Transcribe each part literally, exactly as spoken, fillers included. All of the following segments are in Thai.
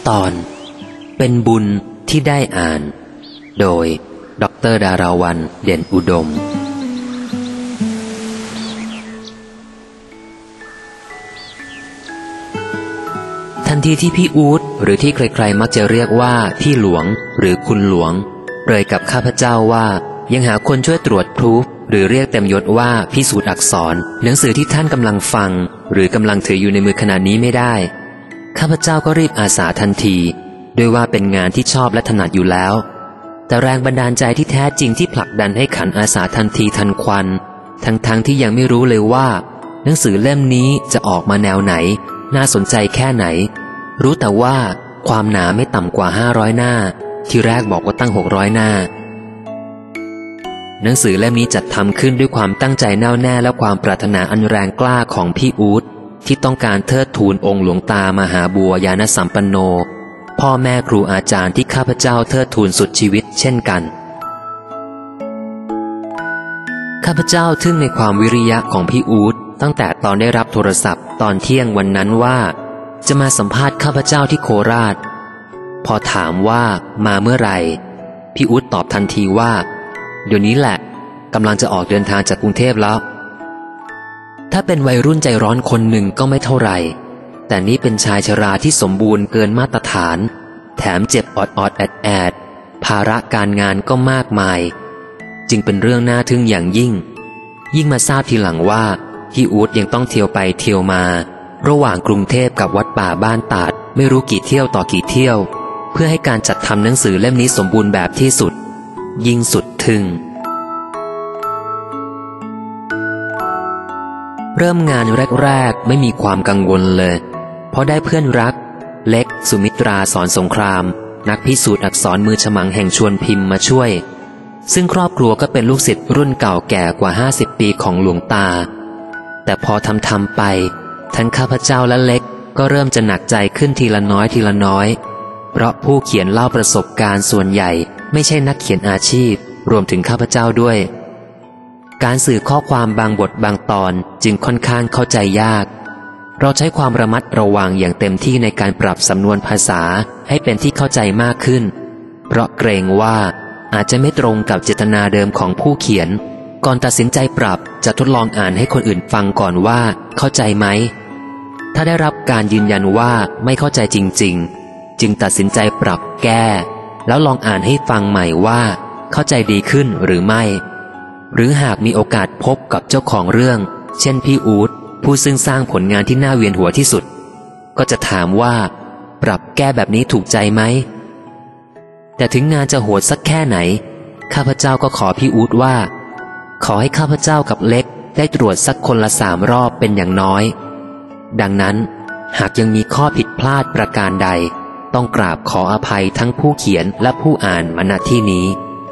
ตอนเป็นบุญที่ได้อ่านโดยดร.ดาราวัลย์เด่นอุดมทันทีที่พี่อู๊ดหรือที่ใครๆมักจะเรียกว่าพี่หลวงหรือคุณหลวงเปรยกับข้าพเจ้าว่ายังหาคนช่วยตรวจพรูฟหรือเรียกเต็มยศว่าพิสูจน์อักษรหนังสือที่ท่านกำลังฟังหรือกำลังถืออยู่ในมือขณะนี้ไม่ได้ข้าพเจ้าก็รีบอาสาทันทีด้วยว่าเป็นงานที่ชอบและถนัดอยู่แล้วแต่แรงบันดาลใจที่แท้จริงที่ผลักดันให้ขันอาสาทันทีทันควันทั้งๆ ท, ที่ยังไม่รู้เลยว่าหนังสือเล่มนี้จะออกมาแนวไหนน่าสนใจแค่ไหนรู้แต่ว่าความหนาไม่ต่ำกว่าห้าร้อยหน้าที่แรกบอกว่าตั้งหกร้อยหน้าหนังสือเล่มนี้จัดทำขึ้นด้วยความตั้งใจแน่วแน่และความปรารถนาอันแรงกล้าของพี่อู๊ดที่ต้องการเทิดทูนองค์หลวงตามหาบัวยานสัมปันโนพ่อแม่ครูอาจารย์ที่ข้าพเจ้าเทิดทูนสุดชีวิตเช่นกันข้าพเจ้าทึ่งในความวิริยะของพี่อู๊ดตั้งแต่ตอนได้รับโทรศัพท์ตอนเที่ยงวันนั้นว่าจะมาสัมภาษณ์ข้าพเจ้าที่โคราชพอถามว่ามาเมื่อไหร่พี่อู๊ดตอบทันทีว่าเดี๋ยวนี้แหละกำลังจะออกเดินทางจากกรุงเทพแล้วถ้าเป็นวัยรุ่นใจร้อนคนหนึ่งก็ไม่เท่าไหร่แต่นี่เป็นชายชราที่สมบูรณ์เกินมาตรฐานแถมเจ็บออดออดแอดแอดภาระการงานก็มากมายจึงเป็นเรื่องน่าทึ่งอย่างยิ่งยิ่งมาทราบทีหลังว่าพี่อู๊ดยังต้องเที่ยวไปเที่ยวมาระหว่างกรุงเทพกับวัดป่าบ้านตาดไม่รู้กี่เที่ยวต่อกี่เที่ยวเพื่อให้การจัดทำหนังสือเล่มนี้สมบูรณ์แบบที่สุดยิ่งสุดทึ่งเริ่มงานแรกๆไม่มีความกังวลเลยเพราะได้เพื่อนรักเล็กสุมิตราสอนสงครามนักพิสูจน์อักษรมือฉมังแห่งชวนพิมพ์มาช่วยซึ่งครอบครัวก็เป็นลูกศิษย์รุ่นเก่าแก่กว่าห้าสิบปีของหลวงตาแต่พอทำทำไปทั้งข้าพเจ้าและเล็กก็เริ่มจะหนักใจขึ้นทีละน้อยทีละน้อยเพราะผู้เขียนเล่าประสบการณ์ส่วนใหญ่ไม่ใช่นักเขียนอาชีพรวมถึงข้าพเจ้าด้วยการสื่อข้อความบางบทบางตอนจึงค่อนข้างเข้าใจยากเราใช้ความระมัดระวังอย่างเต็มที่ในการปรับสำนวนภาษาให้เป็นที่เข้าใจมากขึ้นเพราะเกรงว่าอาจจะไม่ตรงกับเจตนาเดิมของผู้เขียนก่อนตัดสินใจปรับจะทดลองอ่านให้คนอื่นฟังก่อนว่าเข้าใจไหมถ้าได้รับการยืนยันว่าไม่เข้าใจจริงๆจึงตัดสินใจปรับแก้แล้วลองอ่านให้ฟังใหม่ว่าเข้าใจดีขึ้นหรือไม่หรือหากมีโอกาสพบกับเจ้าของเรื่องเช่นพี่อู๊ดผู้ซึ่งสร้างผลงานที่น่าเวียนหัวที่สุดก็จะถามว่าปรับแก้แบบนี้ถูกใจไหมแต่ถึงงานจะโหดสักแค่ไหนข้าพเจ้าก็ขอพี่อู๊ดว่าขอให้ข้าพเจ้ากับเล็กได้ตรวจสักคนละสามรอบเป็นอย่างน้อยดังนั้นหากยังมีข้อผิดพลาดประการใดต้องกราบขออภัยทั้งผู้เขียนและผู้อ่านมาณที่นี้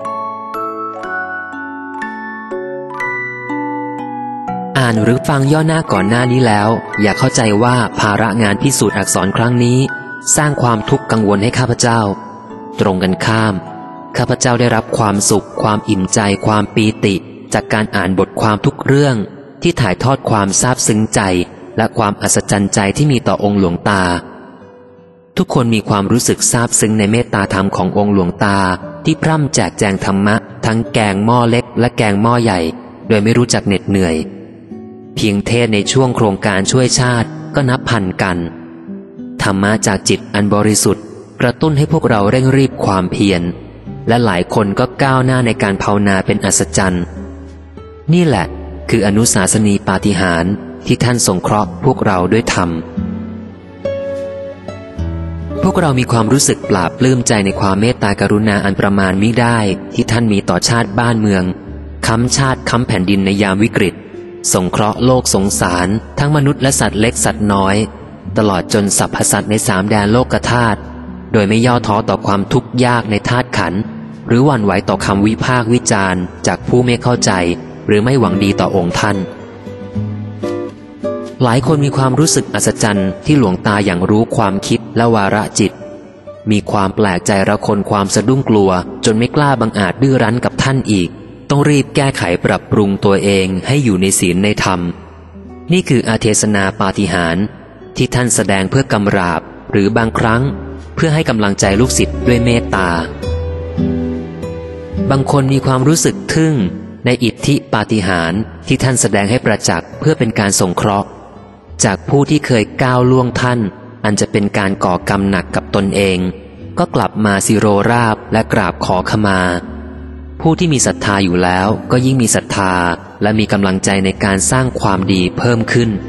อ่านหรือฟังย่อหน้าก่อนหน้านี้แล้วอย่าเข้าใจว่าภาระงานพิสูจน์อักษรครั้งนี้สร้างความทุกข์กังวลให้ข้าพเจ้าตรงกันข้ามข้าพเจ้าได้รับความสุขความอิ่มใจความปีติจากการอ่านบทความทุกเรื่องที่ถ่ายทอดความซาบซึ้งใจและความอัศจรรย์ใจที่มีต่อองค์หลวงตาทุกคนมีความรู้สึกซาบซึ้งในเมตตาธรรมขององค์หลวงตาที่พร่ำแจกแจงธรรมะทั้งแกงหม้อเล็กและแกงหม้อใหญ่โดยไม่รู้จักเหน็ดเหนื่อยเพียงเทศในช่วงโครงการช่วยชาติก็นับพันกันธรรมะจากจิตอันบริสุทธิ์กระตุ้นให้พวกเราเร่งรีบความเพียรและหลายคนก็ก้าวหน้าในการภาวนาเป็นอัศจรรย์นี่แหละคืออนุสาสนีปาฏิหาริย์ที่ท่านสงเคราะห์พวกเราด้วยธรรมพวกเรามีความรู้สึกปลาบปลื้มใจในความเมตตากรุณาอันประมาณมิได้ที่ท่านมีต่อชาติบ้านเมืองค้ำชาติค้ำแผ่นดินในยามวิกฤตสงเคราะห์โลกสงสารทั้งมนุษย์และสัตว์เล็กสัตว์น้อยตลอดจนสรรพสัตว์ในสามแดนโลกธาตุโดยไม่ย่อท้อต่อความทุกข์ยากในธาตุขันธ์หรือหวั่นไหวต่อคำวิพากษ์วิจารณ์จากผู้ไม่เข้าใจหรือไม่หวังดีต่อองค์ท่านหลายคนมีความรู้สึกอัศจรรย์ที่หลวงตาอย่างรู้ความคิดและวาระจิตมีความแปลกใจระคนความสะดุ้งกลัวจนไม่กล้าบังอาจดื้อรั้นกับท่านอีกต้องรีบแก้ไขปรับปรุงตัวเองให้อยู่ในศีลในธรรมนี่คืออาเทศนาปาฏิหาริย์ที่ท่านแสดงเพื่อกำราบหรือบางครั้งพื่อให้กำลังใจลูกศิษย์ด้วยเมตตาบางคนมีความรู้สึกทึ่งในอิทธิปาฏิหาริย์ที่ท่านแสดงให้ประจักษ์เพื่อเป็นการสงเคราะห์จากผู้ที่เคยก้าวล่วงท่านอันจะเป็นการก่อกรรมหนักกับตนเองก็กลับมาสิโรราบและกราบขอขมาผู้ที่มีศรัทธาอยู่แล้วก็ยิ่งมีศรัทธาและมีกำลังใจในการสร้างความดีเพิ่มขึ้น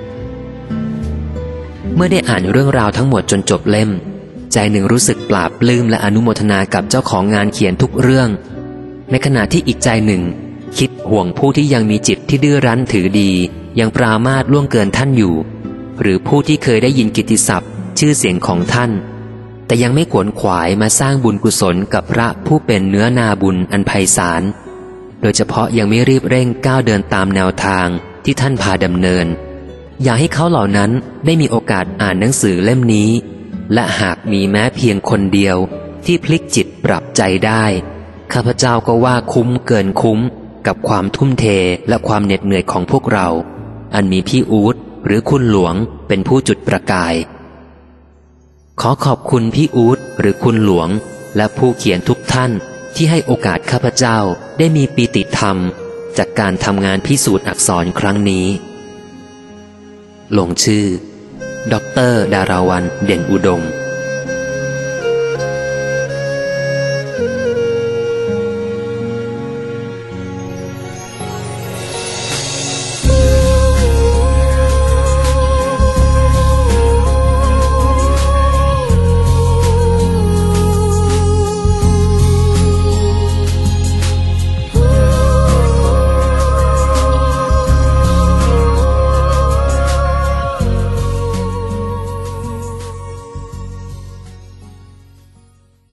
เมื่อได้อ่านเรื่องราวทั้งหมดจนจบเล่มใจหนึ่งรู้สึกปลาบปลื้มและอนุโมทนากับเจ้าของงานเขียนทุกเรื่องในขณะที่อีกใจหนึ่งคิดห่วงผู้ที่ยังมีจิตที่ดื้อรั้นถือดียังปรามาสล่วงเกินท่านอยู่หรือผู้ที่เคยได้ยินกิตติศัพท์ชื่อเสียงของท่านแต่ยังไม่ขวนขวายมาสร้างบุญกุศลกับพระผู้เป็นเนื้อนาบุญอันไพศาลโดยเฉพาะยังไม่รีบเร่งก้าวเดินตามแนวทางที่ท่านพาดำเนินอยากให้เขาเหล่านั้นได้มีโอกาสอ่านหนังสือเล่มนี้และหากมีแม้เพียงคนเดียวที่พลิกจิตปรับใจได้ข้าพเจ้าก็ว่าคุ้มเกินคุ้มกับความทุ่มเทและความเหน็ดเหนื่อยของพวกเราอันมีพี่อู๊ดหรือคุณหลวงเป็นผู้จุดประกายขอขอบคุณพี่อู๊ดหรือคุณหลวงและผู้เขียนทุกท่านที่ให้โอกาสข้าพเจ้าได้มีปีติธรรมจากการทำงานพิสูจน์อักษรครั้งนี้ลงชื่อด็อกเตอร์ดาราวัลย์เด่นอุดม